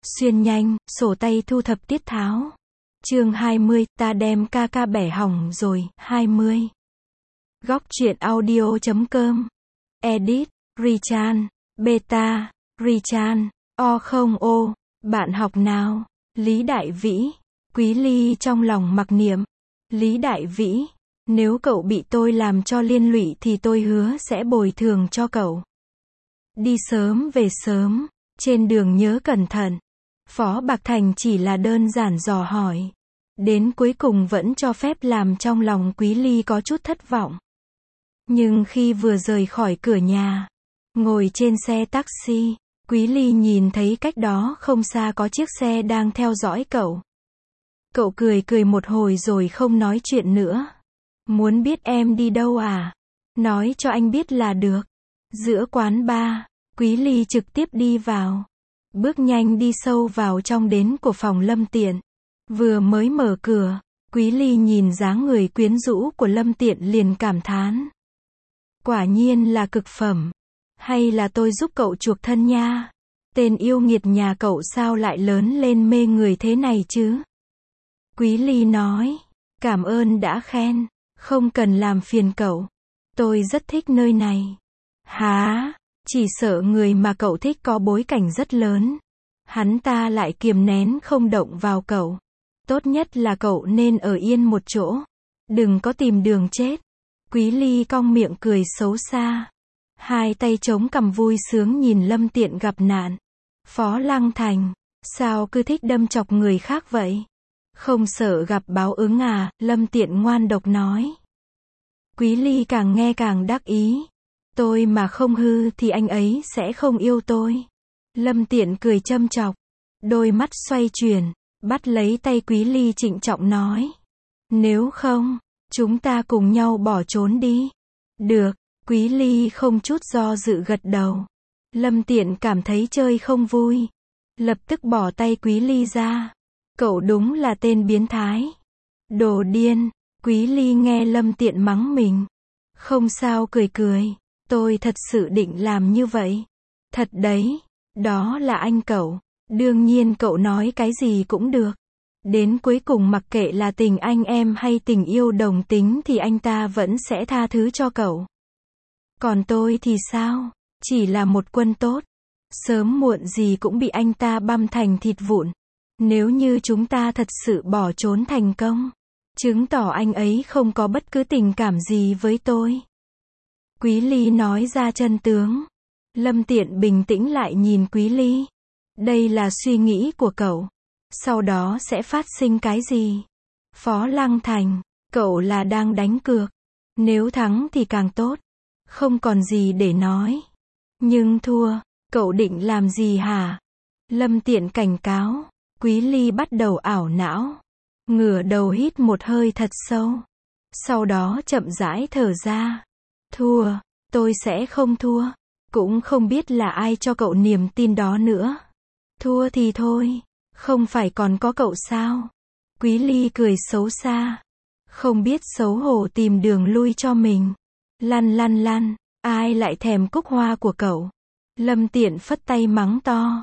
Xuyên nhanh, sổ tay thu thập tiết tháo. Chương 20, ta đem ca ca bẻ hỏng rồi, 20. Góc truyện audio.com. Edit, Richan, Beta, Richan, O0O, bạn học nào? Lý Đại Vĩ. Quý Ly trong lòng mặc niệm. Lý Đại Vĩ, nếu cậu bị tôi làm cho liên lụy thì tôi hứa sẽ bồi thường cho cậu. Đi sớm về sớm, trên đường nhớ cẩn thận. Phó Bạc Thành chỉ là đơn giản dò hỏi. Đến cuối cùng vẫn cho phép làm trong lòng Quý Ly có chút thất vọng. Nhưng khi vừa rời khỏi cửa nhà, ngồi trên xe taxi, Quý Ly nhìn thấy cách đó không xa có chiếc xe đang theo dõi cậu. Cậu cười cười một hồi rồi không nói chuyện nữa. Muốn biết em đi đâu à? Nói cho anh biết là được. Giữa quán bar, Quý Ly trực tiếp đi vào. Bước nhanh đi sâu vào trong đến của phòng Lâm Tiện. Vừa mới mở cửa, Quý Ly nhìn dáng người quyến rũ của Lâm Tiện liền cảm thán. Quả nhiên là cực phẩm. Hay là tôi giúp cậu chuộc thân nha? Tên yêu nghiệt nhà cậu sao lại lớn lên mê người thế này chứ? Quý Ly nói, cảm ơn đã khen, không cần làm phiền cậu. Tôi rất thích nơi này. Hả? Chỉ sợ người mà cậu thích có bối cảnh rất lớn. Hắn ta lại kiềm nén không động vào cậu. Tốt nhất là cậu nên ở yên một chỗ. Đừng có tìm đường chết. Quý Ly cong miệng cười xấu xa. Hai tay chống cằm vui sướng nhìn Lâm Tiện gặp nạn. Phó Lăng Thành, sao cứ thích đâm chọc người khác vậy? Không sợ gặp báo ứng à? Lâm Tiện ngoan độc nói. Quý Ly càng nghe càng đắc ý. Tôi mà không hư thì anh ấy sẽ không yêu tôi. Lâm Tiện cười châm chọc. Đôi mắt xoay chuyển, bắt lấy tay Quý Ly trịnh trọng nói. Nếu không, chúng ta cùng nhau bỏ trốn đi. Được, Quý Ly không chút do dự gật đầu. Lâm Tiện cảm thấy chơi không vui. Lập tức bỏ tay Quý Ly ra. Cậu đúng là tên biến thái. Đồ điên. Quý Ly nghe Lâm Tiện mắng mình. Không sao cười cười. Tôi thật sự định làm như vậy. Thật đấy. Đó là anh cậu. Đương nhiên cậu nói cái gì cũng được. Đến cuối cùng mặc kệ là tình anh em hay tình yêu đồng tính thì anh ta vẫn sẽ tha thứ cho cậu. Còn tôi thì sao? Chỉ là một quân tốt. Sớm muộn gì cũng bị anh ta băm thành thịt vụn. Nếu như chúng ta thật sự bỏ trốn thành công, chứng tỏ anh ấy không có bất cứ tình cảm gì với tôi. Quý Ly nói ra chân tướng. Lâm Tiện bình tĩnh lại nhìn Quý Ly. Đây là suy nghĩ của cậu. Sau đó sẽ phát sinh cái gì? Phó Lăng Thành, cậu là đang đánh cược. Nếu thắng thì càng tốt. Không còn gì để nói. Nhưng thua, cậu định làm gì hả? Lâm Tiện cảnh cáo. Quý Ly bắt đầu ảo não. Ngửa đầu hít một hơi thật sâu. Sau đó chậm rãi thở ra. Thua, tôi sẽ không thua. Cũng không biết là ai cho cậu niềm tin đó nữa. Thua thì thôi, không phải còn có cậu sao? Quý Ly cười xấu xa. Không biết xấu hổ tìm đường lui cho mình. Lăn lăn lăn, ai lại thèm cúc hoa của cậu? Lâm Tiện phất tay mắng to.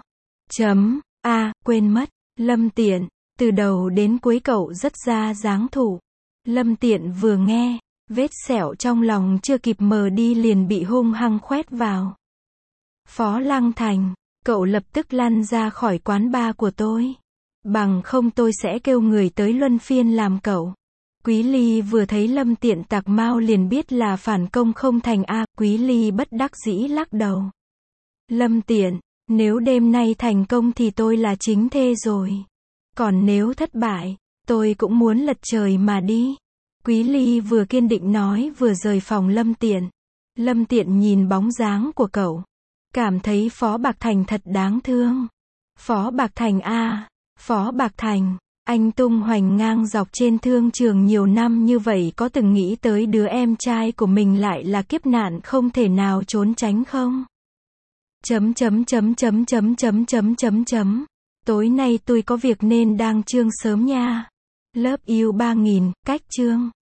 Quên mất. Lâm Tiện, từ đầu đến cuối cậu rất ra dáng thủ. Lâm Tiện vừa nghe, vết sẹo trong lòng chưa kịp mờ đi liền bị hung hăng khoét vào. Phó Lăng Thành, cậu lập tức lăn ra khỏi quán bar của tôi. Bằng không tôi sẽ kêu người tới luân phiên làm cậu. Quý Ly vừa thấy Lâm Tiện tạc mau liền biết là phản công không thành a. Quý Ly bất đắc dĩ lắc đầu. Lâm Tiện, nếu đêm nay thành công thì tôi là chính thê rồi. Còn nếu thất bại, tôi cũng muốn lật trời mà đi. Quý Ly vừa kiên định nói vừa rời phòng Lâm Tiện. Lâm Tiện nhìn bóng dáng của cậu. Cảm thấy Phó Bạc Thành thật đáng thương. Phó Bạc Thành a, Phó Bạc Thành, anh tung hoành ngang dọc trên thương trường nhiều năm như vậy có từng nghĩ tới đứa em trai của mình lại là kiếp nạn không thể nào trốn tránh không? Tối nay tôi có việc nên đang chương sớm nha. Lớp yêu 3000, cách chương.